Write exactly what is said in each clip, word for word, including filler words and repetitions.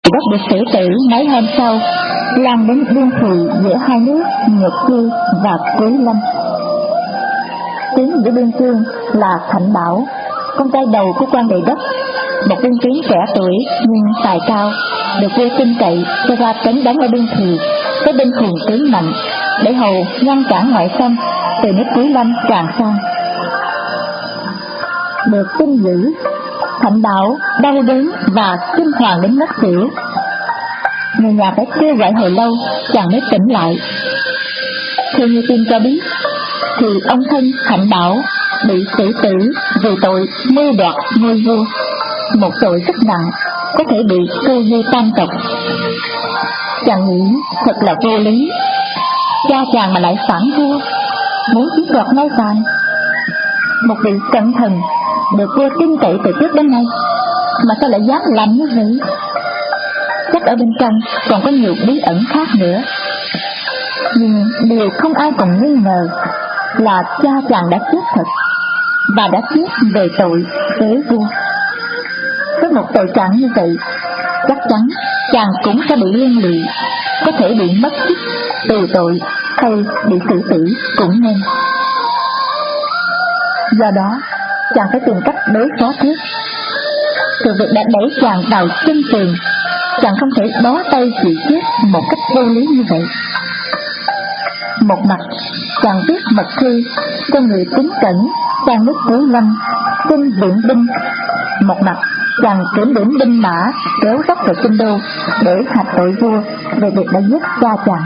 Đất được xử tử mấy hôm sau, lan đến biên thùy giữa hai nước Nhật Chi và Quý Lâm. Tướng giữa biên cương là Thạnh Bảo, con trai đầu của quan Đề Đất, một binh tướng trẻ tuổi nhưng tài cao, được vua tin cậy cho ra trấn đánh ở biên thùy với binh hùng tướng mạnh để hầu ngăn cản ngoại xâm từ nước Quý Lâm tràn sang. Được tin dữ, Thạnh Bảo đau đớn và kinh hoàng đến ngất xỉu. Người nhà phải kêu gọi hồi lâu chàng mới tỉnh lại. Theo như tin cho biết thì ông thân Thạnh Bảo bị xử tử vì tội mưu đoạt ngôi vua, một tội rất nặng, có thể bị câu diệt tam tộc. Chàng nghĩ thật là vô lý, cha chàng mà lại phản vua, muốn chiếm đoạt ngai vàng. Một vị cẩn thần được vua tin cậy từ trước đến nay mà sao lại dám làm như vậy? Chắc ở bên trong còn có nhiều bí ẩn khác nữa. Nhưng điều không ai còn nghi ngờ là cha chàng đã chết thật, và đã chết về tội phế vua. Với một tội trạng như vậy, chắc chắn chàng cũng sẽ bị liên lụy, có thể bị mất chức, tù tội hay bị xử tử cũng nên. Do đó, chàng phải tìm cách đối phó trước. Sự việc đã đẩy chàng vào chân tường, chàng không thể bó tay chịu chết một cách vô lý như vậy. Một mặt, chàng viết mật thư cho người tín cẩn sang nước Quý Lâm xin viện binh. Một mặt, chàng kiểm điểm binh mã kéo dốc về kinh đô để hạch tội vua về việc đã giết cha chàng.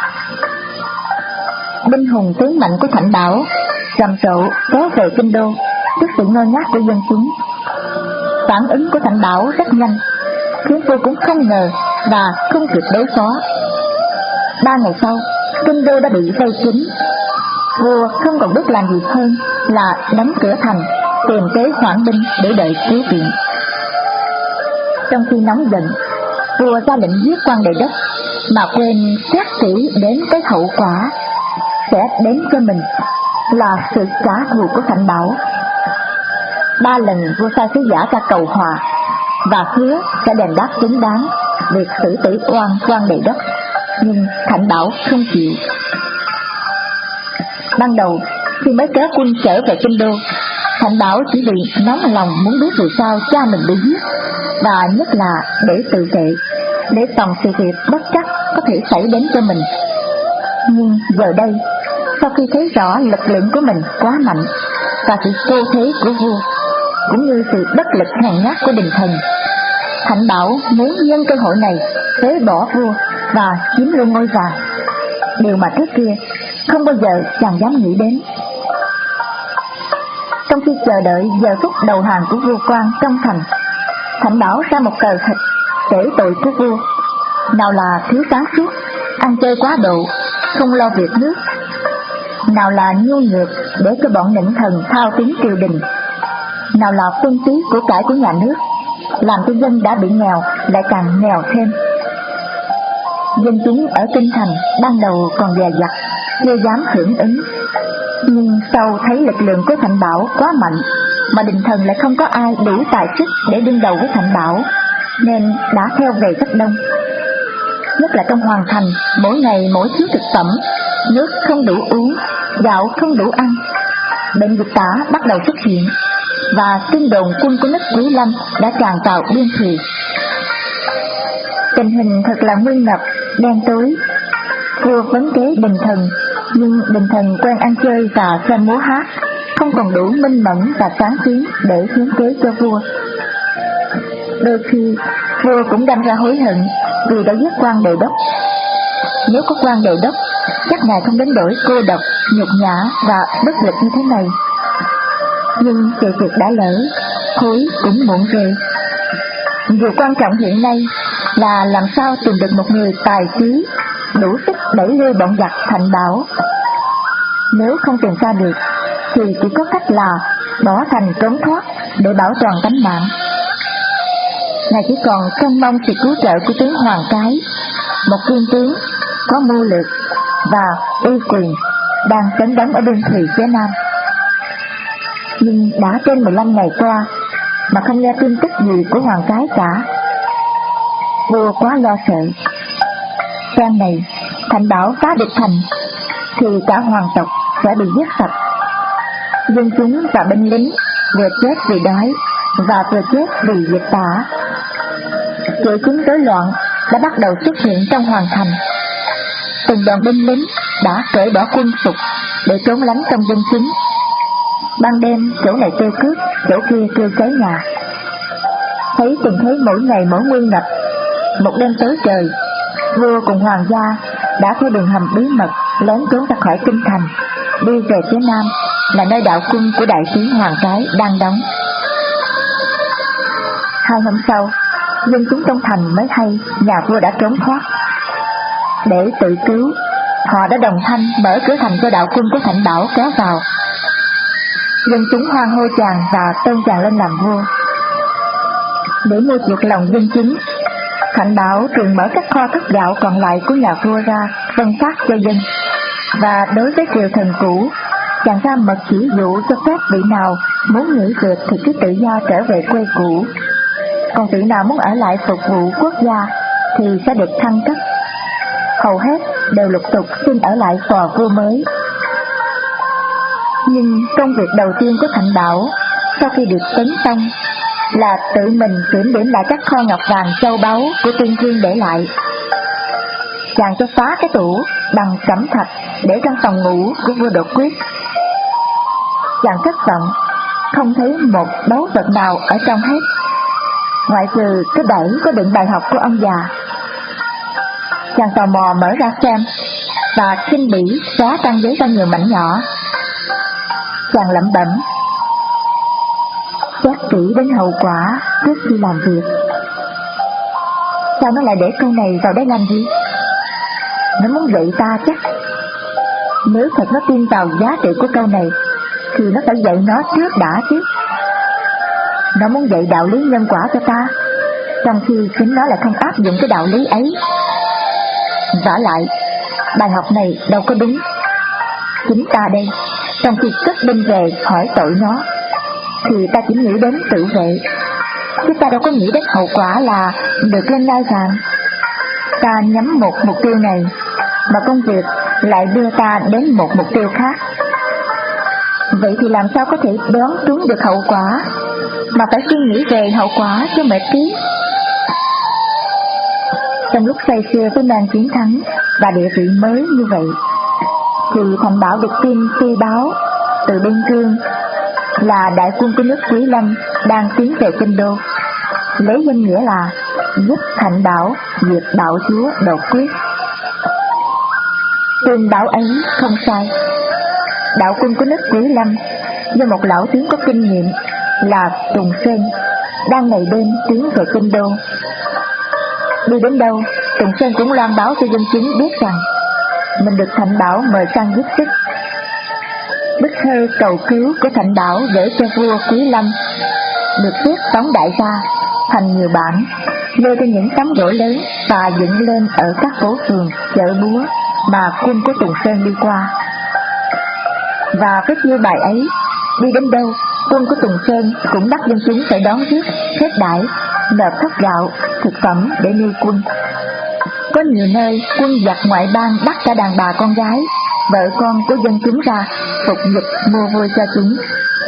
Binh hùng tướng mạnh của Thạnh Bảo rầm rộ kéo về kinh đô trước sự ngơ ngác của dân chúng. Phản ứng của Thạnh Bảo rất nhanh, khiến vua cũng không ngờ và không kịp đối phó. Ba ngày sau, kinh đô đã bị vây kín. Vua không còn biết làm gì hơn là đóng cửa thành, tìm kế hoãn binh để đợi cứu viện. Trong khi nóng giận, vua ra lệnh giết quan Đề Đất mà quên xét kỹ đến cái hậu quả sẽ đến cho mình là sự trả thù của Thạnh Bảo. Ba lần vua sai sứ giả ra cầu hòa và hứa sẽ đền đáp chính đáng việc xử tử oan quan Đề Đất, nhưng Thạnh Bảo không chịu. Ban đầu khi mới kéo quân trở về kinh đô, Thạnh Bảo chỉ vì nóng lòng muốn biết vì sao cha mình bị giết, và nhất là để tự vệ, để phòng sự việc bất chắc có thể xảy đến cho mình. Nhưng giờ đây, sau khi thấy rõ lực lượng của mình quá mạnh và sự vô thế của vua, cũng như sự bất lực hèn nhát của Đình Thần, Thạnh Bảo muốn nhân cơ hội này phế bỏ vua và chiếm luôn ngôi vàng, điều mà trước kia không bao giờ chàng dám nghĩ đến. Trong khi chờ đợi giờ phút đầu hàng của vua quan trong thành, Thạnh Bảo ra một tờ thịt kể tội của vua, nào là thiếu sáng suốt, ăn chơi quá độ, không lo việc nước, nào là nhu nhược để cho bọn nịnh thần thao túng triều đình, nào là phân phí của cải của nhà nước, làm cho dân đã bị nghèo lại càng nghèo thêm. Dân chúng ở kinh thành ban đầu còn dè dặt, chưa dám hưởng ứng, nhưng sau thấy lực lượng của Thạnh Bảo quá mạnh, mà Đình Thần lại không có ai đủ tài sức để đương đầu với Thạnh Bảo, nên đã theo về rất đông. Nhất là trong hoàng thành, mỗi ngày mỗi thiếu thực phẩm, nước không đủ uống, gạo không đủ ăn. Bệnh dịch tả bắt đầu xuất hiện, và tin đồn quân của nước Quý Lâm đã tràn vào biên thùy. Tình hình thật là nguy ngập, đen tối. Vua vấn kế Đình Thần, nhưng Đình Thần quen ăn chơi và xem múa hát, không còn đủ minh mẫn và sáng kiến để hiến kế cho vua. Đôi khi vua cũng đâm ra hối hận vì đã giết quan Đề Đốc. Nếu có quan Đề Đốc, chắc ngài không đến nỗi cô độc, nhục nhã và bất lực như thế này. Nhưng sự việc đã lỡ, hối cũng muộn rồi. Điều quan trọng hiện nay là làm sao tìm được một người tài trí đủ sức đẩy lui bọn giặc Thạnh Bảo. Nếu không tìm ra được thì chỉ có cách là bỏ thành trốn thoát để bảo toàn tánh mạng. Ngài chỉ còn trông mong sự cứu trợ của tướng Hoàng Cái, một viên tướng có mưu lược và uy quyền đang trấn đánh ở biên thùy phía Nam. Nhưng đã trên mười lăm ngày qua mà không nghe tin tức gì của Hoàng Cái cả. vua quá lo sợ. Phen này Thành Bảo phá địch thành thì cả hoàng tộc sẽ bị giết sạch. Dân chúng và binh lính vừa chết vì đói và vừa chết vì dịch tả. Triệu chứng rối loạn đã bắt đầu xuất hiện trong hoàng thành. Từng đoàn binh lính đã cởi bỏ quân phục để trốn lánh trong dân chúng. Ban đêm chỗ này kêu cướp, chỗ kia kêu cháy nhà. Thấy tình thế mỗi ngày mỗi nguy ngập, một đêm tối trời, vua cùng hoàng gia đã theo đường hầm bí mật lén trốn ra khỏi kinh thành, đi về phía nam là nơi đạo cung của đại tướng Hoàng Cái đang đóng. Hai hôm sau, dân chúng trong thành mới hay nhà vua đã trốn thoát. Để tự cứu, họ đã đồng thanh mở cửa thành cho đạo cung của Thành Bảo kéo vào. Dân chúng hoan hô chàng và tôn chàng lên làm vua. Để mua chuộc lòng dân chúng, Thành Bảo thường mở các kho thóc gạo còn lại của nhà vua ra phân phát cho dân. Và đối với triều thần cũ, chàng ra mật chỉ dụ cho phép vị nào muốn nghỉ việc thì cứ tự do trở về quê cũ, còn vị nào muốn ở lại phục vụ quốc gia thì sẽ được thăng cấp. Hầu hết đều lục tục xin ở lại phò vua mới. Nhưng công việc đầu tiên của Thành Bảo sau khi được tấn xong là tự mình kiểm điểm lại các kho ngọc vàng châu báu của tiên vương để lại. Chàng cho phá cái tủ bằng cẩm thạch để trong phòng ngủ của vua Đột Quyết. Chàng thất vọng không thấy một báu vật nào ở trong hết, ngoại trừ cái đẩy có đựng bài học của ông già. Chàng tò mò mở ra xem và khinh bỉ xóa trang giấy ra nhiều mảnh nhỏ. Chàng lẩm bẩm: xét kỹ đến hậu quả trước khi làm việc. Sao nó lại để câu này vào đây làm gì? Nó muốn dạy ta chắc. Nếu thật nó tin vào giá trị của câu này thì nó phải dạy nó trước đã chứ. Nó muốn dạy đạo lý nhân quả cho ta, trong khi chính nó lại không áp dụng cái đạo lý ấy. Vả lại, bài học này đâu có đúng. Chính ta đây, trong khi cất binh về hỏi tội nó, thì ta chỉ nghĩ đến tự vệ, chứ ta đâu có nghĩ đến hậu quả là được lên ngai vàng. Ta nhắm một mục tiêu này, mà công việc lại đưa ta đến một mục tiêu khác. Vậy thì làm sao có thể đoán trúng được hậu quả, mà phải suy nghĩ về hậu quả cho mệt trí. Trong lúc say sưa với mang chiến thắng và địa vị mới như vậy, thì Thành Bảo được tin phi báo từ Biên Cương là đại quân của nước Quý Lâm đang tiến về kinh đô, lấy danh nghĩa là giúp Thành Bảo diệt đạo chúa Đột Quyết. Tin báo ấy không sai. Đạo quân của nước Quý Lâm do một lão tướng có kinh nghiệm là Tùng Sơn đang ngày đêm tiến về kinh đô. Đi đến đâu, Tùng Sơn cũng loan báo cho dân chúng biết rằng mình được Thành Bảo mời sang giúp sức. Bức thơ cầu cứu của Thành Bảo gửi cho vua Quý Lâm được viết tóm đại ra thành nhiều bản, lê trên những tấm gỗ lớn và dựng lên ở các phố phường, chợ búa mà quân của Tùng Sơn đi qua. Và với chiêu bài ấy, đi đến đâu, quân của Tùng Sơn cũng bắt dân chúng phải đón rước, xếp đãi, nộp thóc gạo, thực phẩm để nuôi quân. Có nhiều nơi quân giặc ngoại bang bắt cả đàn bà con gái, vợ con của dân chúng ra phục dịch mua vui cho chúng.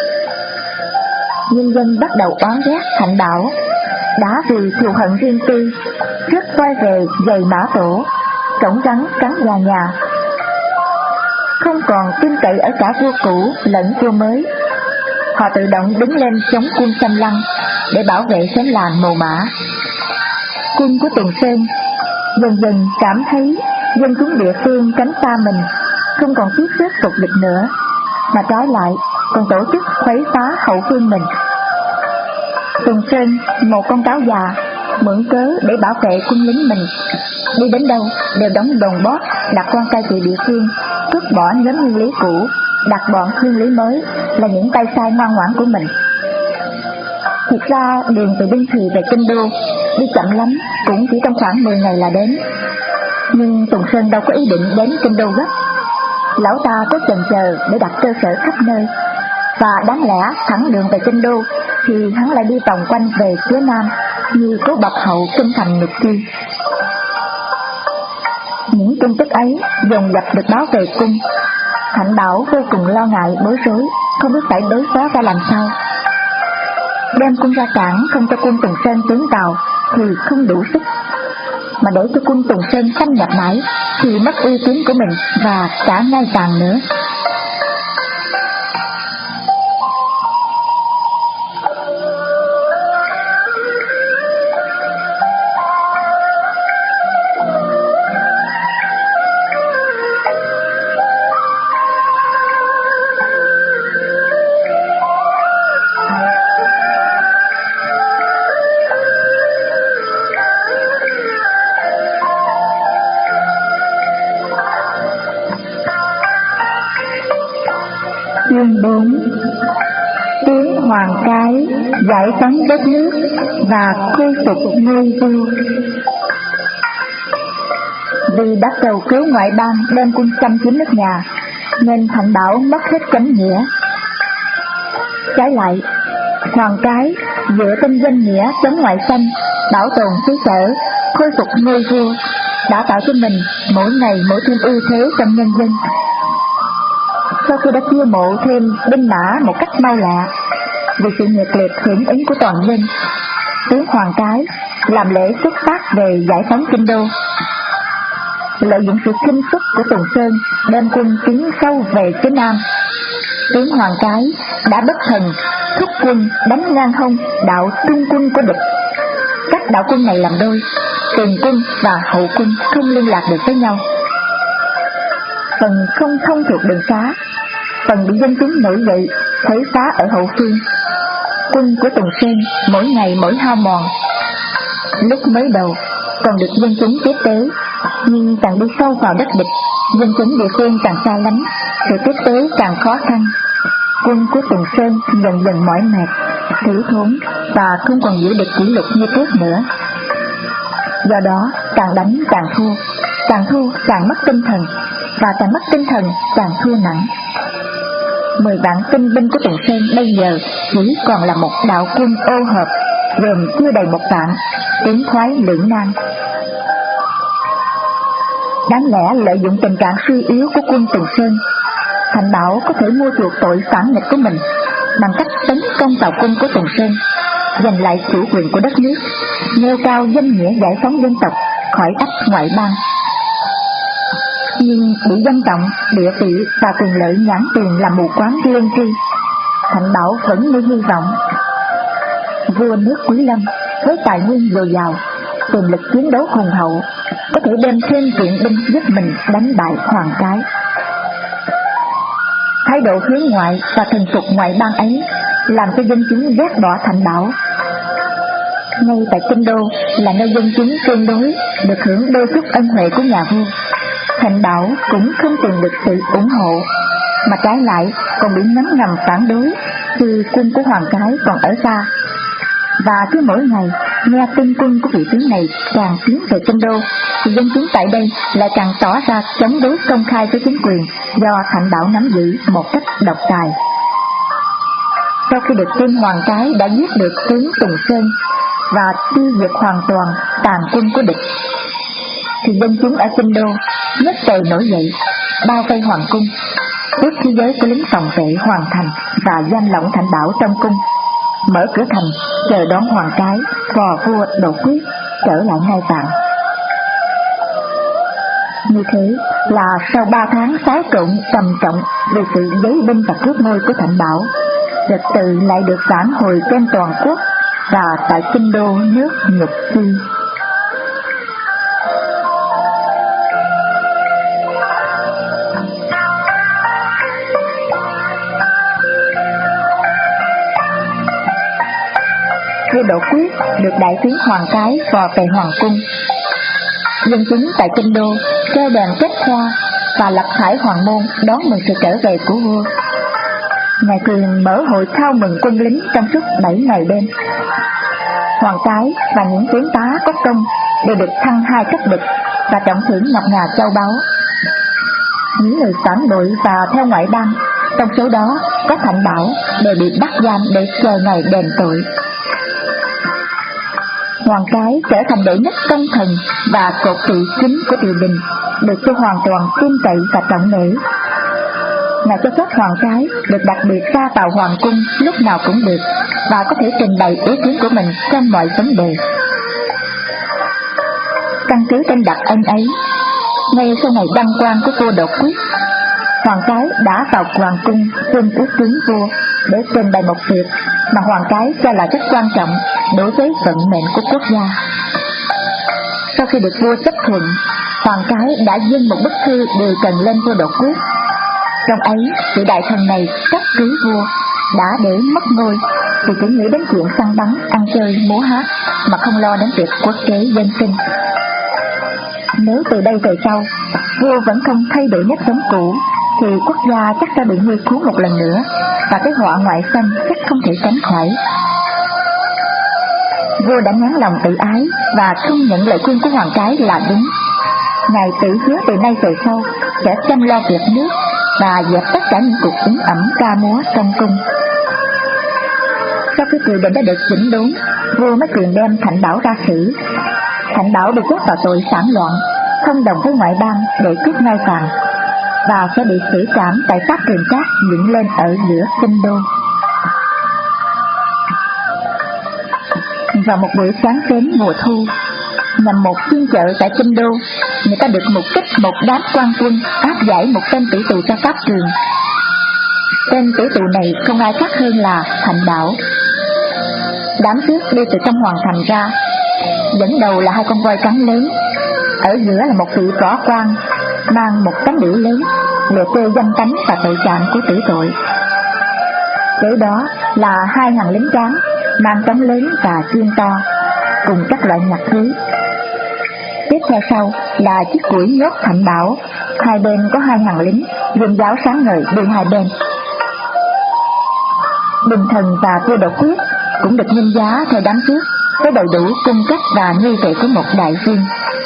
Nhân dân bắt đầu oán ghét Thành Bảo, đã vì thù hận riêng tư, rước quay về giày mã tổ, cổng rắn cắn gà nhà, không còn tin cậy ở cả vua cũ lẫn vua mới. Họ tự động đứng lên chống quân Xâm Lăng để bảo vệ xóm làng mồ mã. Quân của Tùng Sơn dần dần cảm thấy dân chúng địa phương tránh xa mình, không còn tiếp sức phục dịch nữa, mà trái lại còn tổ chức khuấy phá hậu phương mình. Tùng Sơn, một con cáo già, mượn cớ để bảo vệ quân lính mình, đi đến đâu đều đóng đồn bót, đặt quan cai trị địa phương, cướp bỏ nhóm nguyên lý cũ, đặt bọn nguyên lý mới là những tay sai ngoan ngoãn của mình. Thực ra đường từ Biên Thùy về kinh đô đi chậm lắm cũng chỉ trong khoảng mười ngày là đến. Nhưng Tùng Sơn đâu có ý định đến kinh đô gấp. Lão ta có chần chờ để đặt cơ sở khắp nơi, và đáng lẽ thẳng đường về kinh đô thì hắn lại đi vòng quanh về phía nam, như cố bậc hậu kinh thành nhật chi. Những tin tức ấy dồn dập được báo về cung. Thạnh Bảo vô cùng lo ngại bối rối, không biết phải đối phó ra làm sao. Đem quân ra cản không cho quân Tùng Sơn tiến vào thì không đủ sức, mà để cho quân Tùng Sơn xâm nhập mãi thì mất uy tín của mình và cả ngai vàng nữa. Chương bốn. Tướng Hoàng Cái giải phóng đất nước và khôi phục ngôi vua. Vì đã cầu cứu ngoại bang đem quân xâm chiếm nước nhà, nên Thạnh Bảo mất hết chánh nghĩa. Trái lại, Hoàng Cái dựa trên danh nghĩa chống ngoại xâm, bảo tồn xứ sở, khôi phục ngôi vua, đã tạo cho mình mỗi ngày mỗi thêm ưu thế trong nhân dân. Sau khi đã chiêu mộ thêm binh mã một cách mau lẹ, vì sự nhiệt liệt hưởng ứng của toàn dân, tướng Hoàng Cái làm lễ xuất phát về giải phóng kinh đô. Lợi dụng sự kinh sức của Tùng Sơn đem quân tiến sâu về phía nam, tướng Hoàng Cái đã bất thần thúc quân đánh ngang hông đạo trung quân của địch. Các đạo quân này làm đôi, tiền quân và hậu quân không liên lạc được với nhau, phần không thông thuộc đường xá, phần bị dân chúng nổi dậy thấy phá ở hậu phương. Quân của Tùng Sơn mỗi ngày mỗi hao mòn. Lúc mới đầu còn được dân chúng tiếp tế, nhưng càng đi sâu vào đất địch, dân chúng địa phương càng xa lánh, sự tiếp tế càng khó khăn. Quân của Tùng Sơn dần dần mỏi mệt, thiếu thốn và không còn giữ được kỷ luật như trước nữa. Do đó càng đánh càng thua, càng thua càng mất tinh thần, và càng mất tinh thần càng thua nặng. Mười vạn tinh binh của Tùng Sơn bây giờ chỉ còn là một đạo quân ô hợp, gồm chưa đầy một vạn, tiến thoái lưỡng nan. Đáng lẽ lợi dụng tình trạng suy yếu của quân Tùng Sơn, Thạnh Bảo có thể mua chuộc tội phản nghịch của mình bằng cách tấn công tàu quân của Tùng Sơn, giành lại chủ quyền của đất nước, nêu cao danh nghĩa giải phóng dân tộc khỏi ách ngoại bang. Nhưng bị danh vọng, địa vị và quyền lợi nhãn tiền làm mù quáng lương tri, Thạnh Bảo vẫn nuôi hy vọng. Vua nước Quý Lâm với tài nguyên dồi dào, tiềm lực chiến đấu hùng hậu, có thể đem thêm viện binh giúp mình đánh bại Hoàng Cái. Thái độ hướng ngoại và thần phục ngoại bang ấy làm cho dân chúng ghét bỏ Thạnh Bảo. Ngay tại kinh đô là nơi dân chúng tương đối được hưởng đôi chút ân huệ của nhà vua, Thạnh Bảo cũng không tìm được sự ủng hộ, mà trái lại còn bị ngấm ngầm phản đối khi quân của Hoàng Cái còn ở xa. Và cứ mỗi ngày nghe tin quân của vị tướng này càng tiến về kinh đô, thì dân chúng tại đây lại càng tỏ ra chống đối công khai với chính quyền do Thạnh Bảo nắm giữ một cách độc tài. Sau khi được tin Hoàng Cái đã giết được tướng Tùng Sơn và tiêu diệt hoàn toàn tàn quân của địch, thì dân chúng ở kinh đô nhất tề nổi dậy, bao vây hoàng cung, trước thế giới của lính phòng vệ hoàn thành và giam lỏng Thạnh Bảo trong cung, mở cửa thành chờ đón Hoàng Cái, phò vua đột quyết trở lại ngai vàng. Như thế là sau ba tháng xáo trộn trầm trọng về sự giấy binh và cướp ngôi của Thạnh Bảo, trật tự lại được vãn hồi trên toàn quốc và tại kinh đô nước Nhật Chi. Vua Đỗ Quyết được đại tướng Hoàng Cái phò về hoàng cung. Dân chúng tại kinh đô treo đèn kết hoa và lập thải hoàng môn đón mừng sự trở về của vua. Ngài Quyền mở hội khao mừng quân lính trong suốt bảy ngày đêm. Hoàng Cái và những tướng tá có công đều được thăng hai cấp bậc và trọng thưởng ngọc ngà châu báu. Những người phản bội và theo ngoại bang, trong số đó có Thạnh Bảo, đều bị bắt giam để chờ ngày đền tội. Hoàng cái trở thành đệ nhất công thần và cột trụ chính của triều đình, được tôi hoàn toàn tin cậy và trọng nể. Ngài cho phép hoàng cái được đặc biệt ra vào hoàng cung lúc nào cũng được, và có thể trình bày ý kiến của mình trong mọi vấn đề. Căn cứ trên đặc ân ấy, ngay sau ngày đăng quang của vua Đột Quyết, hoàng cái đã vào hoàng cung xin ý kiến vua để trình bày một việc mà hoàng cái cho là rất quan trọng đối với vận mệnh của quốc gia. Sau khi được vua chấp thuận, hoàng cái đã dâng một bức thư đề cần lên vua Đột Quyết. Trong ấy, vị đại thần này trách cứ vua đã để mất ngôi thì chỉ nghĩ đến chuyện săn bắn, ăn chơi, múa hát mà không lo đến việc quốc kế dân sinh. Nếu từ đây về sau vua vẫn không thay đổi nếp sống cũ thì quốc gia chắc sẽ bị nguy cuốn một lần nữa, và cái họa ngoại xâm chắc không thể tránh khỏi. Vua đã nén lòng tự ái và không nhận lời khuyên của hoàng cái là đúng. Ngài tự hứa từ nay về sau sẽ chăm lo việc nước và dẹp tất cả những cuộc yến ẩm ca múa trong cung. Sau khi triều đình đã được chỉnh đốn, vua mới quyền đem Thạnh Bảo ra xử. Thạnh Bảo bị kết vào tội phản loạn, thông đồng với ngoại bang để cướp ngai vàng, và sẽ bị xử trảm tại pháp trường cát dựng lên ở giữa kinh đô. Vào một buổi sáng sớm mùa thu, nằm một phiên chợ tại kinh đô, người ta được mục kích một đám quan quân áp giải một tên tử tù ra pháp trường. Tên tử tù này không ai khác hơn là Thạnh Bảo. Đám cướp đi từ trong hoàng thành ra, dẫn đầu là hai con voi trắng lớn, ở giữa là một vị võ quan mang một tấm biểu lớn liệt kê danh tánh và tội trạng của tử tội. Kế đó là hai hàng lính tráng mang trống lớn và chiên to cùng các loại nhạc khí. Tiếp theo sau là chiếc củi nhốt Thạnh Bảo, hai bên có hai hàng lính dùng giáo sáng ngời đi hai bên. Bình Thần và vua Đột Quyết cũng được nhân giá theo đám cướp với đầy đủ cung cách và nghi vệ của một đại viên.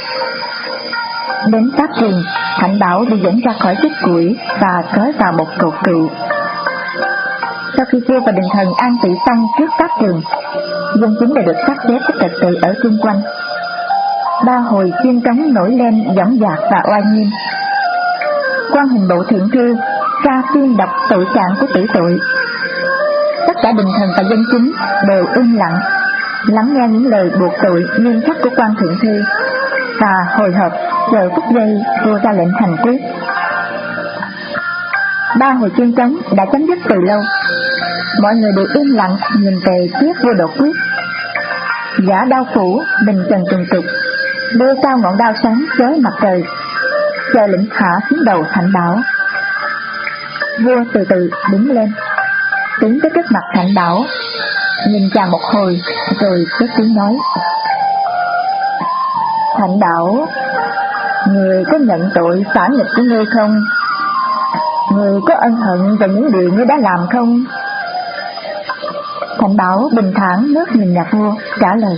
Đến pháp trường, Thạnh Bảo bị dẫn ra khỏi chiếc củi và trói vào một cột trụ. Sau khi vua và Bình Thần an tị xong trước pháp trường, dân chúng đã được sắp xếp các trật tự ở xung quanh. Ba hồi chiên trống nổi lên dõng dạc và oai nghiêm. Quan hình bộ thượng thư ra tuyên đọc tội trạng của tử tội. Tất cả Bình Thần và dân chúng đều im lặng, lắng nghe những lời buộc tội nghiêm khắc của quan thượng thư, và hồi hộp chờ phút giây vua ra lệnh hành quyết. Ba hồi chiên trống đã chấm dứt từ lâu. Mọi người đều im lặng nhìn về phía vua Đột Quyết. Gã đao phủ bình trần tuần trục đưa cao ngọn đao sáng chói mặt trời, chờ lệnh hạ xuống đầu Thạnh Bảo. Vua từ từ đứng lên, tiến tới trước mặt Thạnh Bảo, nhìn chàng một hồi rồi cất tiếng nói: Thạnh Bảo, người có nhận tội phản nghịch của ngươi không? Người có ân hận về những điều ngươi đã làm không? Thạnh Bảo bình thản ngước nhìn nhà vua, trả lời: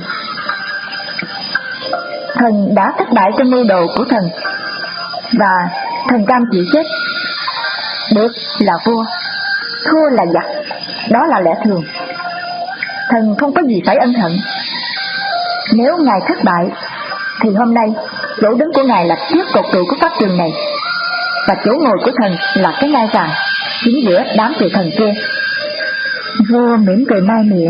Thần đã thất bại trong mưu đồ của thần, và thần cam chịu chết. Được là vua, thua là giặc, đó là lẽ thường. Thần không có gì phải ân hận. Nếu ngài thất bại thì hôm nay chỗ đứng của ngài là chiếc cột trụ của pháp trường này, và chỗ ngồi của thần là cái ngai vàng chính giữa đám triều thần kia. Vua mỉm cười mai mỉa: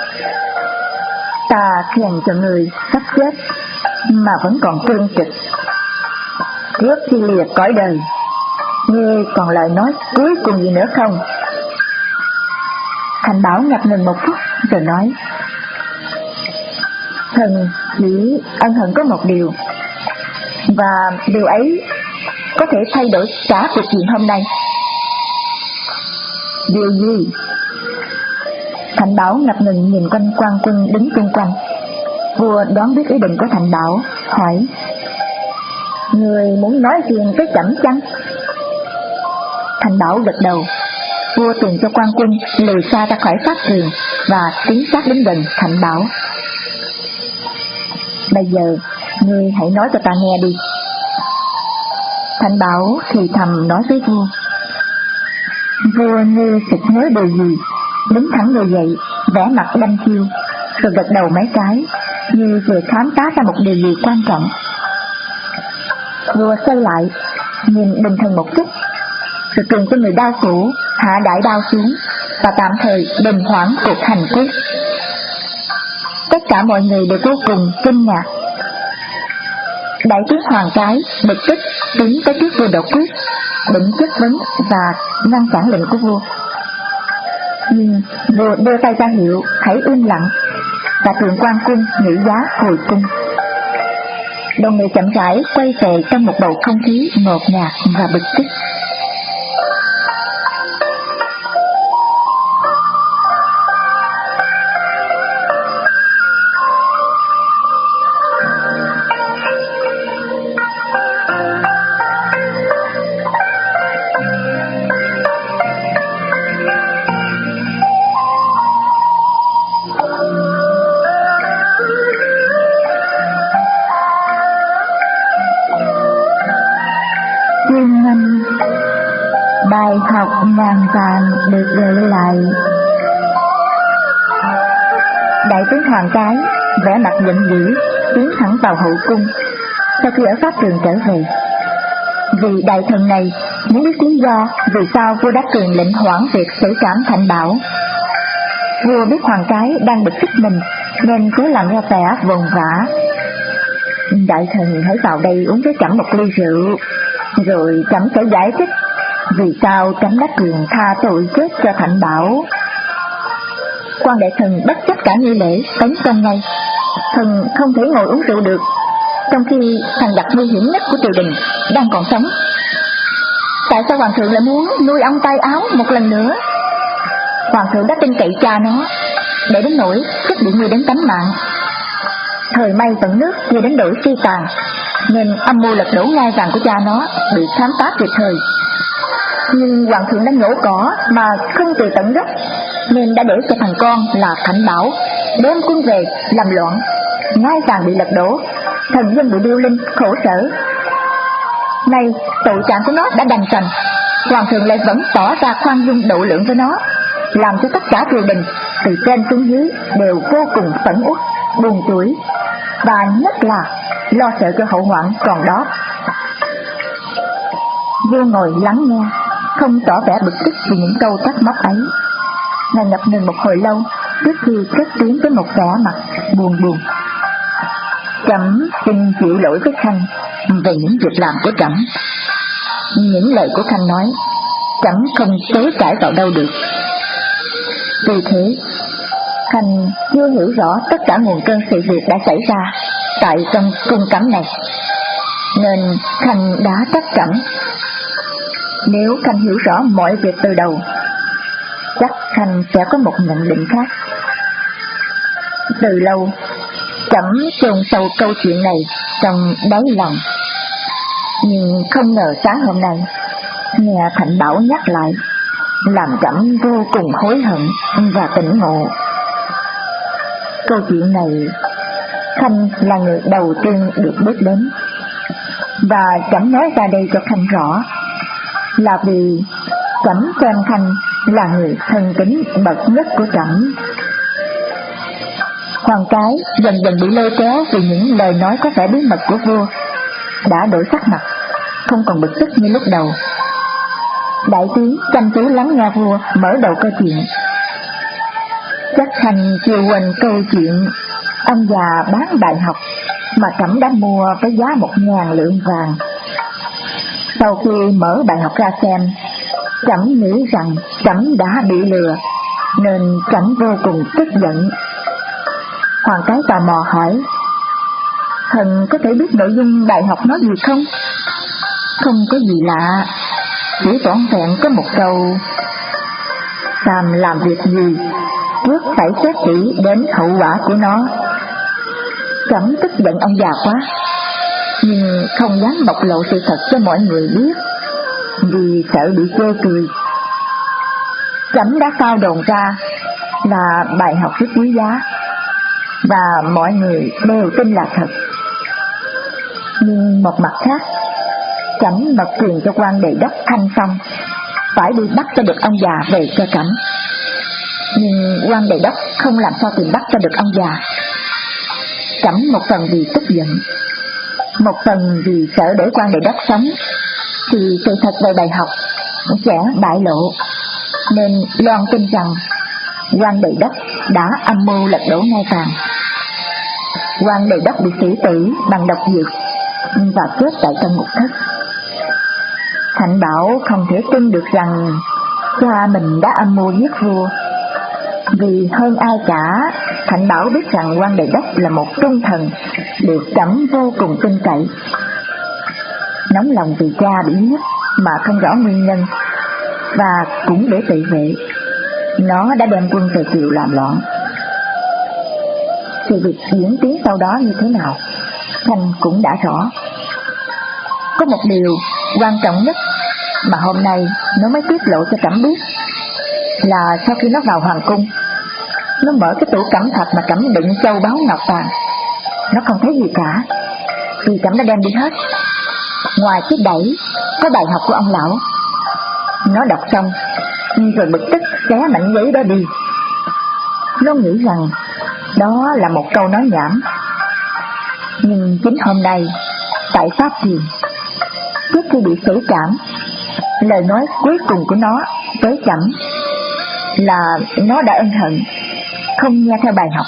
Ta khen cho người sắp chết mà vẫn còn cương trực. Trước khi lìa cõi đời, ngươi còn lời nói cuối cùng gì nữa không? Thạnh Bảo ngập ngừng một phút rồi nói: Thần chỉ ân hận có một điều, và điều ấy có thể thay đổi cả cuộc chuyện hôm nay. Điều gì? Thạnh Bảo ngập ngừng nhìn quanh quan quân đứng xung quanh. Vua đoán biết ý định của Thạnh Bảo, hỏi: Người muốn nói chuyện với trẫm chăng? Thạnh Bảo gật đầu. Vua tuần cho quan quân lùi xa ra khỏi pháp trường và tiến sát đến gần Thạnh Bảo. Bây giờ ngươi hãy nói cho ta nghe đi. Thạnh Bảo thì thầm nói với vua. Vua như sực nhớ điều gì, đứng thẳng người dậy, vẻ mặt đăm chiêu, rồi gật đầu mấy cái, như vừa khám phá ra một điều gì quan trọng. Vua xoay lại, nhìn Đình Thần một chút, rồi truyền cho người đao phủ hạ đại đao xuống và tạm thời đình hoãn cuộc hành quyết. Tất cả mọi người đều vô cùng kinh ngạc. Đại tướng Hoàng Cái bực tức tiến tới trước vua đột quyết, định chất vấn và ngăn cản lệnh của vua. Nhưng vua đưa tay ra hiệu hãy im lặng, và Thượng Quan Quân nghỉ giá hồi cung. Đoàn người chậm rãi quay về trong một bầu không khí ngột ngạt và bực tức. Bài học ngàn vàng được gửi lại. Đại tướng Hoàng Cái vẻ mặt giận dữ tiến thẳng vào hậu cung sau khi ở pháp trường trở về. Vì đại thần này muốn biết lý do vì sao vua đã truyền lệnh hoãn việc xử trảm Thạnh Bảo. Vua biết Hoàng Cái đang bực tức mình nên cứ làm ra vẻ vồn vã. Đại thần hãy vào đây uống với trẫm một ly rượu, rồi trẫm sẽ giải thích vì sao trẫm đã truyền tha tội chết cho Thạnh Bảo. Quan đại thần bất chấp cả nghi lễ tấn công ngay. Thần không thể ngồi uống rượu được, trong khi thằng giặc nguy hiểm nhất của triều đình đang còn sống. Tại sao hoàng thượng lại muốn nuôi ông tay áo một lần nữa? Hoàng thượng đã tin cậy cha nó, để đến nỗi rất bị nguy đến tánh mạng. Thời may tận nước chưa đến đổi suy tàn, nên âm mưu lật đổ ngai vàng của cha nó bị khám phá kịp thời. Nhưng hoàng thượng đã nhổ cỏ mà không từ tận gốc, nên đã để cho thằng con là Thạnh Bảo đem quân về làm loạn, ngai vàng bị lật đổ, thần dân bị điêu linh khổ sở. Nay tội trạng của nó đã đành sành, hoàng thượng lại vẫn tỏ ra khoan dung độ lượng với nó, làm cho tất cả triều đình từ trên xuống dưới đều vô cùng phẫn uất, buồn tủi, và nhất là lo sợ cho hậu hoạn còn đó. Vua ngồi lắng nghe, không tỏ vẻ bực tức vì những câu trách móc ấy. Ngài ngập ngừng một hồi lâu trước khi cất tiếng với một vẻ mặt buồn buồn. Trẫm xin chịu lỗi với Khanh về những việc làm của trẫm. Những lời của Khanh nói, trẫm không chối cãi vào đâu được. Vì thế, Khanh chưa hiểu rõ tất cả nguồn cơn sự việc đã xảy ra tại trong cung cấm này, nên Khanh đã trách trẫm. Nếu Khanh hiểu rõ mọi việc từ đầu, chắc Khanh sẽ có một nhận định khác. Từ lâu, trẫm chôn sâu câu chuyện này trong đáy lòng, nhưng không ngờ sáng hôm nay nghe Thạnh Bảo nhắc lại, làm trẫm vô cùng hối hận và tỉnh ngộ. Câu chuyện này, Khanh là người đầu tiên được biết đến, và trẫm nói ra đây cho Khanh rõ, là vì trẫm xem Khanh là người thân tín bậc nhất của trẫm. Hoàng Cái dần dần bị lôi kéo vì những lời nói có vẻ bí mật của vua, đã đổi sắc mặt, không còn bực tức như lúc đầu. Đại tướng chăm chú lắng nghe vua mở đầu câu chuyện. Chắc Khanh chưa quên câu chuyện ông già bán đại học mà trẫm đã mua với giá một ngàn lượng vàng. Sau khi mở bài học ra xem, trẫm nghĩ rằng trẫm đã bị lừa, nên trẫm vô cùng tức giận. Hoàng Cái tò mò hỏi, thần có thể biết nội dung bài học nói gì không? Không có gì lạ, chỉ vỏn vẹn có một câu: phàm làm việc gì trước phải xét kỹ đến hậu quả của nó. Trẫm tức giận ông già quá, nhưng không dám bộc lộ sự thật cho mọi người biết, vì sợ bị chê cười. Trẫm đã sao đồn ra là bài học rất quý giá, và mọi người đều tin là thật. Nhưng một mặt khác, trẫm mật truyền cho quan đề đốc Thanh Phong phải đi bắt cho được ông già về cho trẫm. Nhưng quan đề đốc không làm sao tìm bắt cho được ông già. Trẫm một phần vì tức giận, một phần vì sợ để quan Đệ Đốc sống thì sự thật về bài học sẽ bại lộ, nên loan tin rằng quan Đệ Đốc đã âm mưu lật đổ ngai vàng. Quan Đệ Đốc bị xử tử bằng độc dược và chết tại trong ngục thất. Thạnh Bảo không thể tin được rằng cha mình đã âm mưu giết vua. Vì hơn ai cả, Thạnh Bảo biết rằng quan Đệ Đốc là một trung thần được Trẫm vô cùng tin cậy. Nóng lòng vì cha bị giết mà không rõ nguyên nhân, và cũng để tự vệ, nó đã đem quân về triều làm loạn. Sự việc diễn tiến sau đó như thế nào, Khanh cũng đã rõ. Có một điều quan trọng nhất mà hôm nay nó mới tiết lộ cho Trẫm biết là sau khi nó vào hoàng cung, nó mở cái tủ cẩm thạch mà Trẫm đựng châu báu ngọc vàng, nó không thấy gì cả, vì Trẫm đã đem đi hết. Ngoài chiếc đẩy có bài học của ông lão. Nó đọc xong rồi bực tức xé mảnh giấy đó đi. Nó nghĩ rằng đó là một câu nói nhảm. Nhưng chính hôm nay tại pháp triều, trước khi bị xử trảm, lời nói cuối cùng của nó tới Trẫm là nó đã ân hận không nghe theo bài học.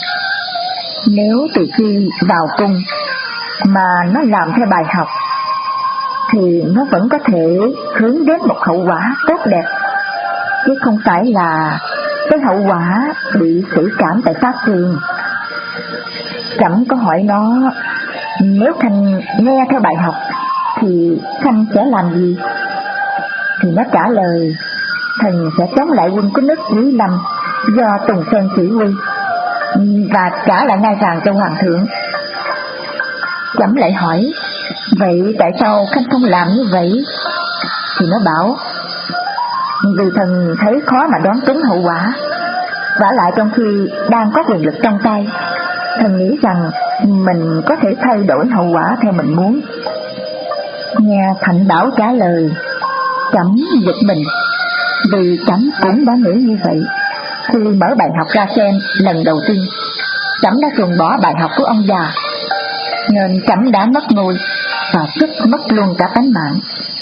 Nếu từ khi vào cung mà nó làm theo bài học thì nó vẫn có thể hướng đến một hậu quả tốt đẹp, chứ không phải là cái hậu quả bị xử trảm tại pháp trường. Trẫm có hỏi nó, nếu Khanh nghe theo bài học thì Khanh sẽ làm gì? Thì nó trả lời, thần sẽ chống lại quân của nước Quý Lâm do Tùng Sơn chỉ huy, và trả lại ngai vàng cho hoàng thượng. Trẫm lại hỏi, vậy tại sao Khanh không làm như vậy? Thì nó bảo, vì thần thấy khó mà đoán tính hậu quả, vả lại trong khi đang có quyền lực trong tay, thần nghĩ rằng mình có thể thay đổi hậu quả theo mình muốn. Nghe Thạnh Bảo trả lời, Trẫm giật mình, vì Trẫm cũng đã nghĩ như vậy. Khi mở bài học ra xem lần đầu tiên, Trẫm đã ruồng bỏ bài học của ông già, nên Trẫm đã mất ngôi và suýt mất luôn cả tánh mạng.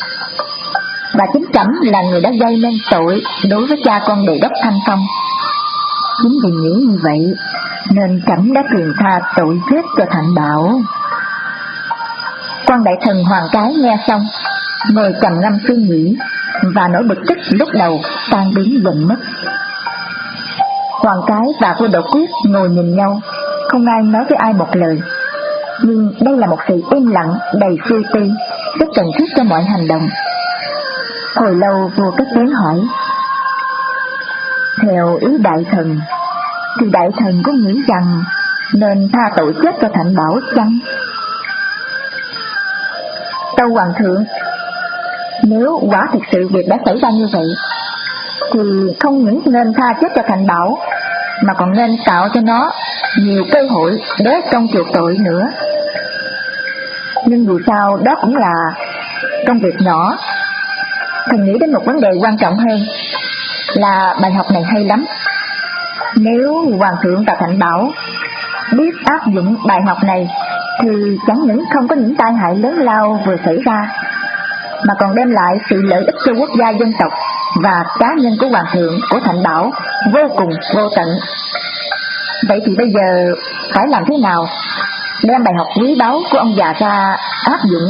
Và chính Trẫm là người đã gây nên tội đối với cha con Đệ Đốc Thanh Phong. Chính vì nghĩ như vậy nên Trẫm đã truyền tha tội chết cho Thạnh Bảo. Quan đại thần Hoàng Cái nghe xong, ngồi trầm ngâm suy nghĩ, và nỗi bực tức lúc đầu tan biến dần mất. Hoàng Cái và vua Đỗ Quyết ngồi nhìn nhau, không ai nói với ai một lời. Nhưng đây là một sự im lặng đầy suy tư, rất cần thiết cho mọi hành động. Hồi lâu vua cất tiếng hỏi, theo ý đại thần thì đại thần có nghĩ rằng nên tha tội chết cho Thạnh Bảo chăng? Tâu hoàng thượng, nếu quả thực sự việc đã xảy ra như vậy thì không những nên tha chết cho Thạnh Bảo, mà còn nên tạo cho nó nhiều cơ hội để công chuộc tội nữa. Nhưng dù sao đó cũng là công việc nhỏ. Thần nghĩ đến một vấn đề quan trọng hơn, là bài học này hay lắm. Nếu hoàng thượng và Thạnh Bảo biết áp dụng bài học này thì chẳng những không có những tai hại lớn lao vừa xảy ra, mà còn đem lại sự lợi ích cho quốc gia dân tộc và cá nhân của hoàng thượng, của Thạnh Bảo vô cùng vô tận. Vậy thì bây giờ phải làm thế nào đem bài học quý báu của ông già ra áp dụng?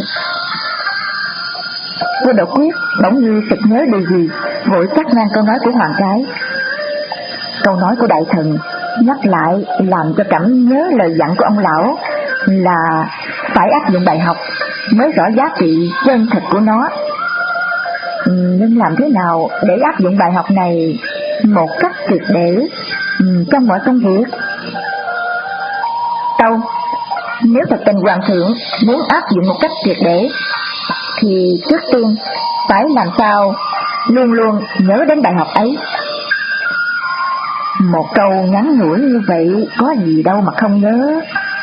Vua Đỗ Quyết bỗng như sực nhớ điều gì, vội cắt ngang câu nói của Hoàng Cái. Câu nói của đại thần nhắc lại làm cho Trẫm nhớ lời dặn của ông lão là phải áp dụng bài học mới rõ giá trị chân thực của nó. Nhưng làm thế nào để áp dụng bài học này một cách triệt để trong mọi công việc? Tâu, nếu thật tình hoàng thượng muốn áp dụng một cách triệt để thì trước tiên phải làm sao luôn luôn nhớ đến bài học ấy. Một câu ngắn ngủi như vậy có gì đâu mà không nhớ.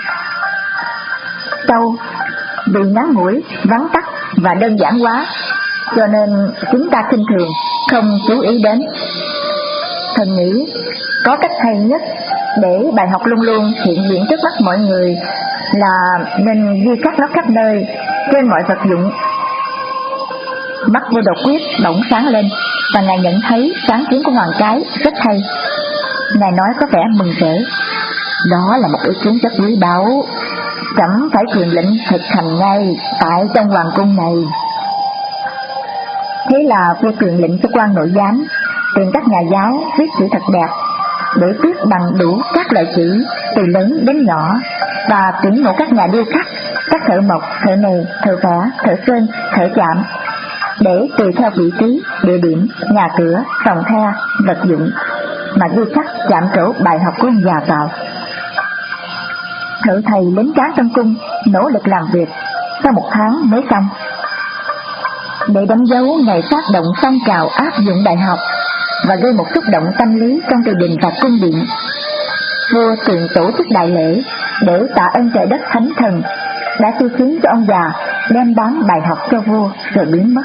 Tâu, vì ngắn ngủi, vắn tắt và đơn giản quá, cho nên chúng ta khinh thường, không chú ý đến. Thần nghĩ có cách hay nhất để bài học luôn luôn hiện diện trước mắt mọi người là nên ghi khắc nó khắp nơi, trên mọi vật dụng. Mắt vua Đột Quyết bỗng sáng lên, và ngài nhận thấy sáng kiến của Hoàng Cái rất hay. Ngài nói có vẻ mừng rỡ: đó là một ý kiến rất quý báu, trẫm phải truyền lệnh thực hành ngay tại trong hoàng cung này. Thế là vua truyền lệnh cho quan nội giám tìm các nhà giáo viết chữ thật đẹp, để viết bằng đủ các loại chữ từ lớn đến nhỏ, và tuyển mộ các nhà điêu khắc, các thợ mộc, thợ nề, thợ vẽ, thợ sơn, thợ chạm, để tùy theo vị trí, địa điểm, nhà cửa, phòng the, vật dụng mà điêu khắc chạm trổ bài học của ông già vào. Thợ thầy lính tráng trong cung nỗ lực làm việc, sau một tháng mới xong. Để đánh dấu ngày phát động phong trào áp dụng đại học và gây một xúc động tâm lý trong triều đình và cung điện, vua thường tổ chức đại lễ để tạ ơn trời đất thánh thần đã tư khiến cho ông già đem bán bài học cho vua rồi biến mất.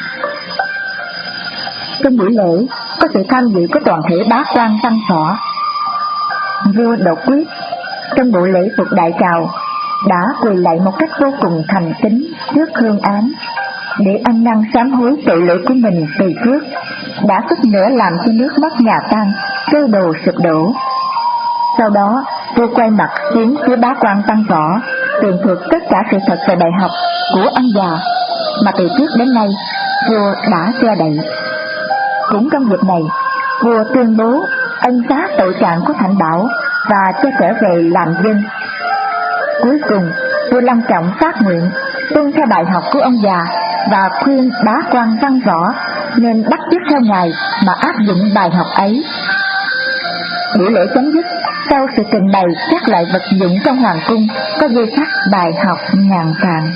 Trong buổi lễ có sự tham dự của toàn thể bá quan tăng võ. Vua Đột Quyết trong bộ lễ phục đại trào đã quỳ lạy một cách vô cùng thành kính trước hương án, để ăn năn sám hối tội lỗi của mình từ trước đã suýt nữa làm cho nước mất nhà tan, cơ đồ sụp đổ. Sau đó vua quay mặt hướng phía bá quan tăng võ, tường thuật tất cả sự thật về đại học của ông già mà từ trước đến nay vua đã che đậy. Cũng trong dịp này, vua tuyên bố ân xá tội trạng của Thạnh Bảo và cho trở về làm dân. Cuối cùng, vua long trọng phát nguyện tuân theo bài học của ông già và khuyên bá quan văn võ nên bắt chước theo ngài mà áp dụng bài học ấy. Buổi lễ chấm dứt sau sự trình bày các loại vật dụng trong hoàng cung có ghi khắc bài học ngàn vàng.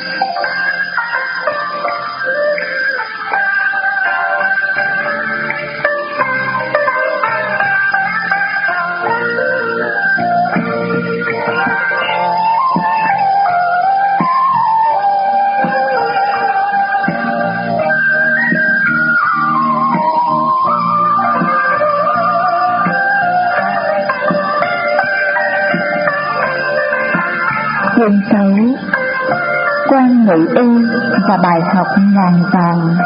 Chương sáu: Quan Ngự Y và bài học ngàn vàng.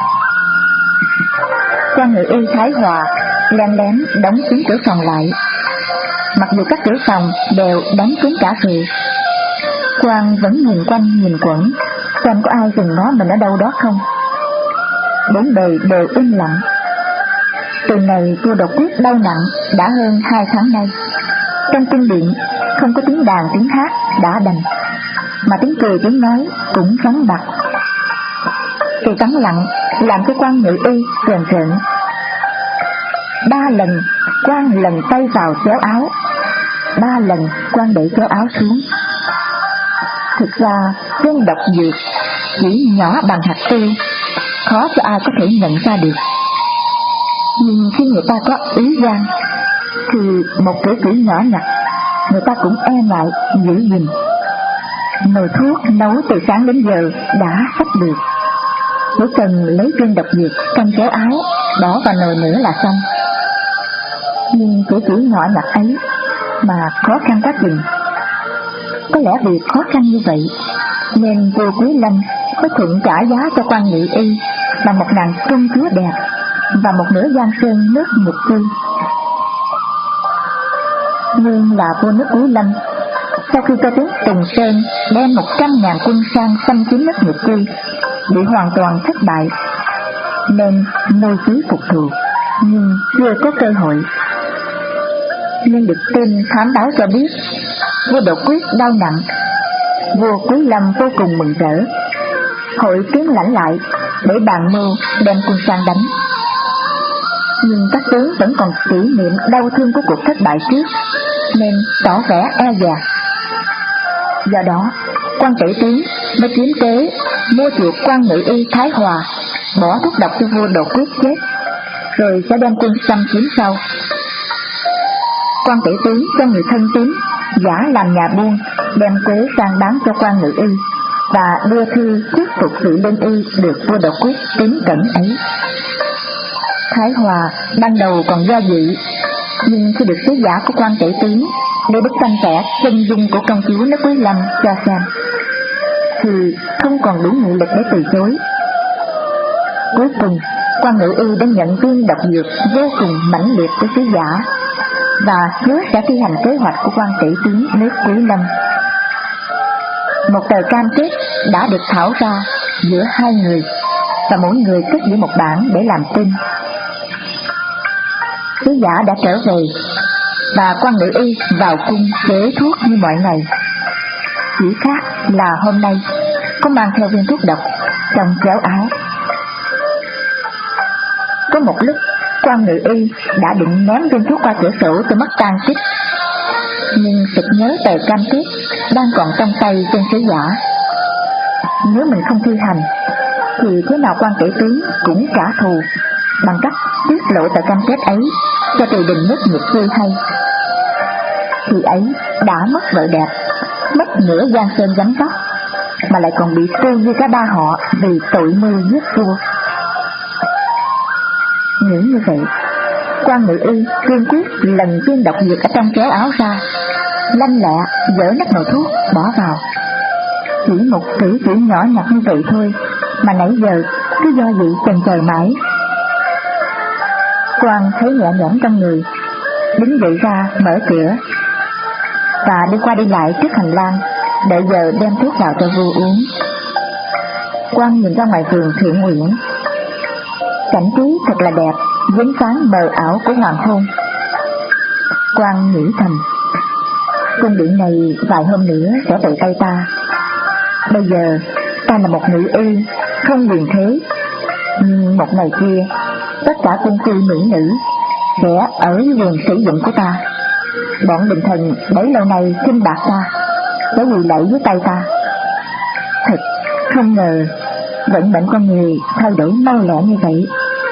Quan Ngự Y Thái Hòa len lén đóng kín cửa phòng lại, mặc dù các cửa phòng đều đóng kín cả rồi. Quan vẫn nhìn quanh nhìn quẩn, xem có ai dừng ngó mình ở đâu đó không. Bốn bề đều im lặng. Từ ngày vua Đột Quyết đau nặng đã hơn hai tháng nay, trong cung điện không có tiếng đàn tiếng hát đã đành, mà tiếng cười tiếng nói cũng vắng bặt. Sự vắng lặng làm cho Quan Ngự Y rờn rợn. Ba lần Quan lần tay vào chéo áo, ba lần Quan để chéo áo xuống. Thực ra viên độc dược chỉ nhỏ bằng hạt tiêu, khó cho ai có thể nhận ra được. Nhưng khi người ta có ý gan thì một cử chỉ nhỏ nhặt người ta cũng e ngại giữ gìn. Nồi thuốc nấu từ sáng đến giờ đã sắp được, chỉ cần lấy viên độc dược trong chéo áo bỏ vào nồi nữa là xong. Nhưng cử chỉ nhỏ nhặt ấy mà khó khăn quá chừng. Có lẽ vì khó khăn như vậy nên vua Quý Lâm có thuận trả giá cho Quan Ngự Y là một nàng công chúa đẹp và một nửa giang sơn nước Nhật Cư. Nhưng là vua nước Quý Lâm, sau khi cho tướng Tùng Sơn đem một trăm ngàn quân sang xâm chiếm nước Nhật Cư bị hoàn toàn thất bại, nên mưu trí phục thù nhưng chưa có cơ hội. Nhưng được tin thám báo cho biết vua Đột Quyết đau nặng, vua Quý Lâm vô cùng mừng rỡ, hội kiến lãnh lại để bàn mưu đem quân sang đánh. Nhưng các tướng vẫn còn kỷ niệm đau thương của cuộc thất bại trước nên tỏ vẻ e dè. Do đó Quan Tử Tiến mới kiếm kế mua chuộc Quan Ngự Y Thái Hòa, bỏ thuốc độc cho vua Đột Quyết chết, rồi sẽ đem quân xâm chiếm sau. Quan Tử Tiến cho người thân tín giả làm nhà buôn, đem quế sang bán cho Quan Ngự Y và đưa thư thuyết phục sự lương y được vua Đột Quyết tín cẩn ấy. Thái Hòa ban đầu còn do dự, Nhưng khi được sứ giả của quan tể tướng để bức tranh vẽ chân dung của công chúa nước Quý Lâm cho xem, thì không còn đủ nghị lực để từ chối. Cuối cùng, quan ngự y đã nhận viên độc dược vô cùng mãnh liệt của sứ giả và hứa sẽ thi hành kế hoạch của quan tể tướng nước Quý Lâm. Một tờ cam kết đã được thảo ra giữa hai người, và mỗi người cất giữ một bản để làm tin. Sứ giả đã trở về, và quan ngự y vào cung chế thuốc như mọi ngày. Chỉ khác là hôm nay có mang theo viên thuốc độc trong chéo áo. Có một lúc, quan ngự y đã định ném viên thuốc qua cửa sổ cho mất tan tích, nhưng sực nhớ tờ cam kết đang còn trong tay trên sứ giả. Nếu mình không thi hành, thì thế nào quan tể tướng cũng trả thù bằng cách tiết lộ tờ cam kết ấy cho triều đình nước Nhật Phi hay. Thì ấy đã mất vợ đẹp, mất nửa giang sơn gánh vác, mà lại còn bị cô như cả ba họ vì tội mưu giết vua. Nghĩ như vậy, quan ngự y kiên quyết lần viên độc dược ở trong chéo áo ra, lanh lẹ dỡ nắp nồi thuốc bỏ vào. Chỉ một cử chỉ nhỏ nhặt như vậy thôi mà nãy giờ cứ do dự chần chờ mãi. Quan thấy nhẹ nhõm trong người, đứng dậy ra mở cửa và đi qua đi lại trước hành lang, đợi giờ đem thuốc vào cho vua uống. Quan nhìn ra ngoài vườn Thượng Uyển, cảnh trí thật là đẹp, dính sáng mờ ảo của hoàng hôn. Quan nghĩ thầm, cung điện này vài hôm nữa sẽ tự tay ta. Bây giờ ta là một nữ y, không quyền thế, nhưng một ngày kia tất cả cung phi mỹ nữ sẽ ở vườn sử dụng của ta. Bọn bình thần bấy lâu nay khinh bạc ta sẽ quỳ lạy dưới tay ta. Thật không ngờ vận mệnh con người thay đổi mau lẹ như vậy.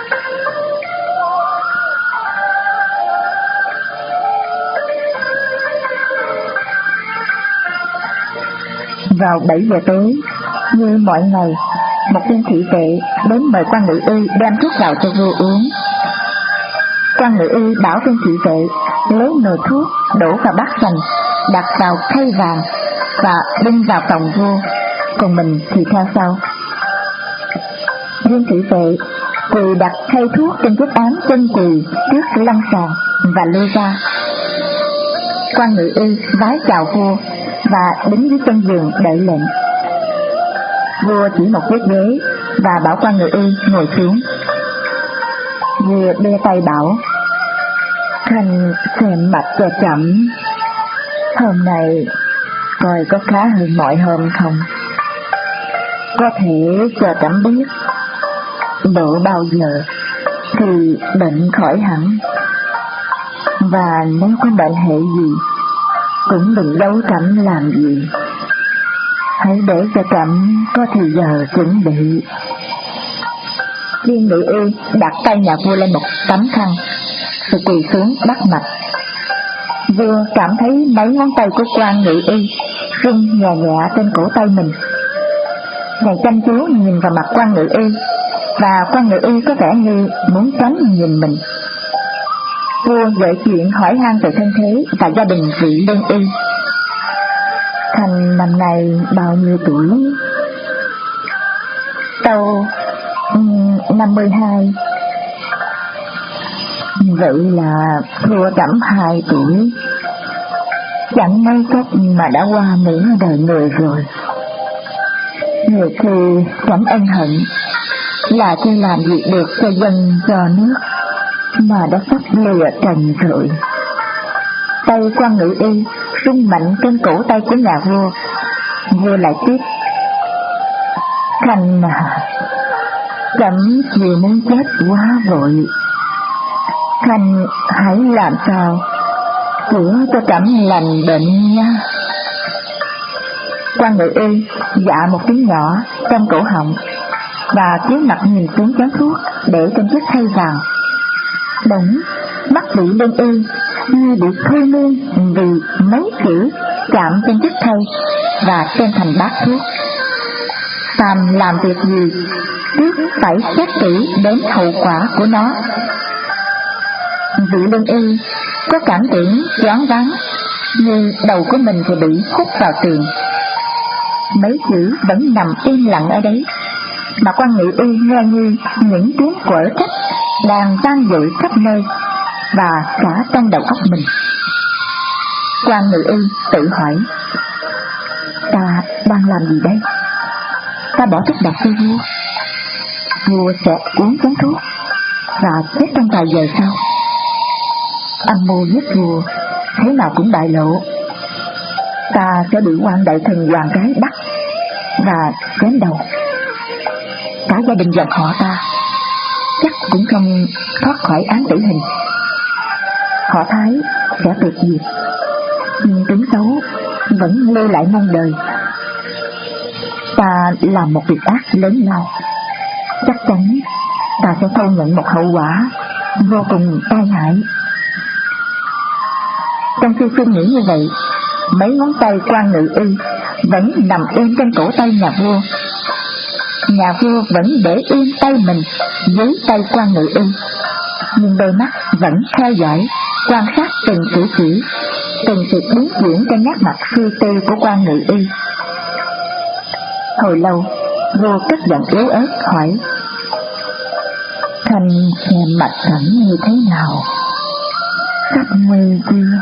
Vào bảy giờ tối, như mọi ngày, một tên thị vệ đến mời quan ngự y đem thuốc vào cho vua uống. Quan ngự y bảo tên thị vệ lấy nồi thuốc đổ vào bát sành, đặt vào khay vàng và bưng vào phòng vua, còn mình thì theo sau. Viên thị vệ quỳ đặt khay thuốc trên chiếc án chân quỳ trước lăng sàng và lui ra. Quan ngự y vái chào vua và đứng dưới chân giường đợi lệnh. Vua chỉ một chiếc ghế và bảo quan ngự y ngồi xuống. Vua đưa tay bảo, khanh xem mặt cho trẫm, hôm nay coi có khá hơn mọi hôm không? Có thể cho trẫm biết độ bao giờ thì bệnh khỏi hẳn, và nếu có bệnh hệ gì cũng đừng giấu trẫm làm gì. Hãy để cho trẫm có thời giờ chuẩn bị. Viên ngự y đặt tay nhà vua lên một tấm khăn, rồi quỳ xuống bắt mạch. Vua cảm thấy mấy ngón tay của quan ngự y rung nhẹ nhẹ trên cổ tay mình. Ngài chăm chú nhìn vào mặt quan ngự y, và quan ngự y có vẻ như muốn tránh nhìn mình. Vua gợi chuyện hỏi han về thân thế và gia đình vị lương y. Thành năm nay bao nhiêu tuổi? Tâu năm mươi hai. Vậy là thua trẫm hai tuổi. Chẳng mấy chốc mà đã qua nửa đời người rồi. Nhiều khi trẫm ân hận là chưa làm gì được cho dân cho nước, mà đã sắp lìa trần rồi. Tay quan ngự y rung mạnh trên cổ tay của nhà vua. Vua lại tiếp, khanh à, trẫm chỉ muốn chết quá vội. Khanh hãy làm sao chữa cho trẫm lành bệnh nha. Quan ngự y dạ một tiếng nhỏ trong cổ họng và chiếu mặt nhìn xuống chén thuốc để trên chiếc khay vàng. Bỗng mắt vị lương y như bị thôi miên vì mấy chữ chạm trên chiếc khay và trên thành bát thuốc. Phàm làm việc gì trước phải xét kỹ đến hậu quả của nó. Vị lương y có cảm tưởng choáng váng, như đầu của mình thì bị hút vào tường. Mấy chữ vẫn nằm im lặng ở đấy, mà Quan Ngự Y nghe như những tiếng quở trách đang vang dội khắp nơi và cả trong đầu óc mình. Quan Ngự Y tự hỏi, ta đang làm gì đây? Ta bỏ thuốc độc cho vua, vua sẽ uống chén thuốc và chết trong vài giờ sau. Âm mưu giết vua thế nào cũng bại lộ, ta sẽ bị quan đại thần hoàng gái bắt và chém đầu. Cả gia đình dòng họ ta chắc cũng không thoát khỏi án tử hình. Họ Thái sẽ tuyệt diệt, nhưng tính xấu vẫn lưu lại muôn đời. Ta làm một việc ác lớn lao, chắc chắn ta sẽ thâu nhận một hậu quả vô cùng tai hại. Trong khi suy nghĩ như vậy, mấy ngón tay Quan Ngự Y vẫn nằm yên trên cổ tay nhà vua. Nhà vua vẫn để yên tay mình dưới tay Quan Ngự Y, nhưng đôi mắt vẫn theo dõi, quan sát từng cử chỉ, từng sự biến chuyển trên nét mặt suy tư của Quan Ngự Y. Hồi lâu, vua cất giọng yếu ớt hỏi, Khanh xem mặt cảnh như thế nào? Sắp nguy chưa?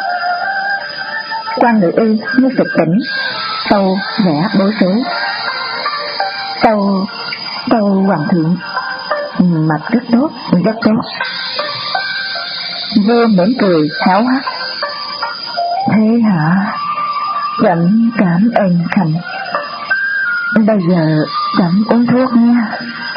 Quan Ngự Y như sực tỉnh, tâu vẻ bối rối. Tâu, tâu hoàng thượng, mặt rất tốt, rất tốt. Vua mỉm cười háo hắc. Thế hả? Trẫm cảm ơn Khanh. Bây giờ trẫm uống thuốc nha.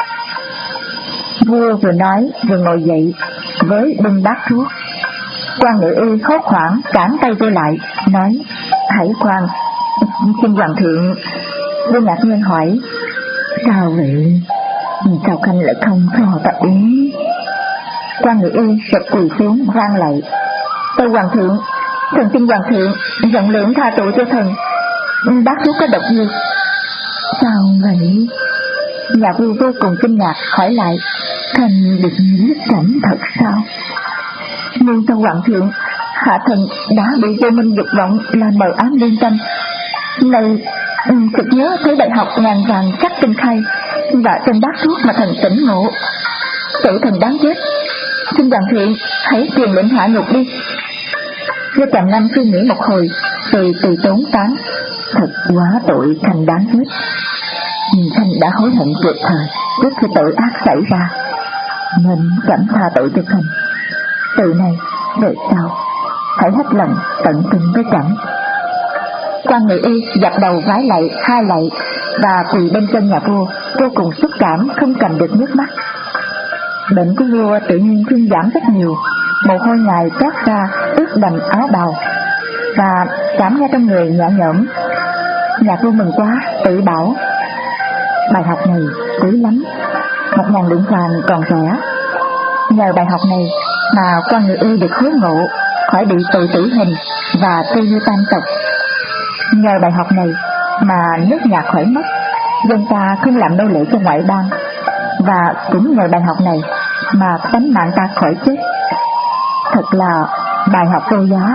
Vua vừa nói vừa ngồi dậy với bưng bát thuốc. Quan Ngự Y hốt hoảng cản tay vua lại, nói, hãy khoan, xin hoàng thượng. Vua ngạc nhiên hỏi, sao vậy? Sao Khanh lại không cho ta uống? Quan Ngự Y sụp quỳ xuống vang lạy, tâu hoàng thượng, thần xin hoàng thượng rộng lượng tha tội cho thần, bát thuốc có độc dược. Sao vậy? Nhà vua vô cùng kinh ngạc hỏi lại, Khanh định giết trẫm thật sao? Nhưng tâu hoàng thượng, hạ thần đã bị vô minh dục vọng làm mờ ám liên tâm. Này, thực nhớ thấy đại học ngàn vàng cắt tinh khai và trong bát thuốc mà thần tỉnh ngộ. Tự thần đáng chết, xin hoàng thượng hãy truyền lệnh hạ nhục đi. Vua Trầm Nam suy nghĩ một hồi rồi từ tốn tán, thật quá tội Khanh đáng chết. Nhưng Khanh đã hối hận kịp thời trước khi tội ác xảy ra, nên trẫm tha tội cho Khanh. Từ này về sau hãy hết lòng tận tình với trẫm. Quan Ngự Y dập đầu vái lạy hai lạy và quỳ bên chân nhà vua, vô cùng xúc cảm không cầm được nước mắt. Bệnh của vua tự nhiên thuyên giảm rất nhiều, mồ hôi ngài toát ra ướt đầm áo bào và cảm nghe trong người nhẹ nhõm. Nhà vua mừng quá, tự bảo, bài học này quý lắm, một ngàn lượng vàng còn rẻ. Nhờ bài học này mà Quan Ngự Y được hối ngộ khỏi bị tội tử hình và tiêu diệt tam tộc. Nhờ bài học này mà nước nhà khỏi mất, dân ta không làm nô lệ cho ngoại bang, và cũng nhờ bài học này mà tánh mạng ta khỏi chết. Thật là bài học vô giá.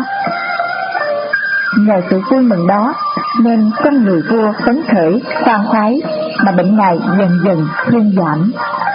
Nhờ sự vui mừng đó nên con người vua phấn khởi khoan khoái mà bệnh ngài dần dần thuyên giảm.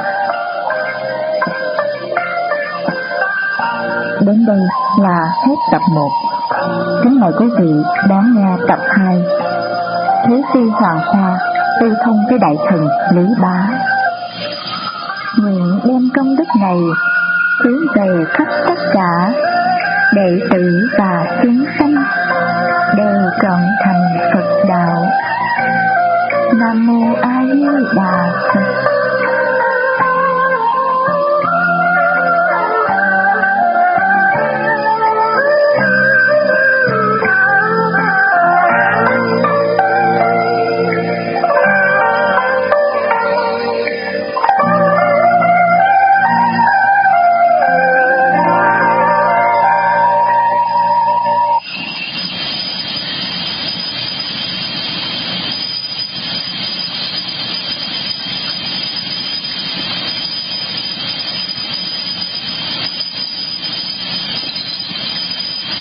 Đến đây là hết tập một. Kính mời quý vị đón nghe tập hai. Thế Phi Hoàng Sa tư thông với đại thần Lý Bá. Nguyện đem công đức này hướng về khắp tất cả đệ tử và chúng sanh đều trọn thành Phật đạo. Nam mô A Di Đà Phật.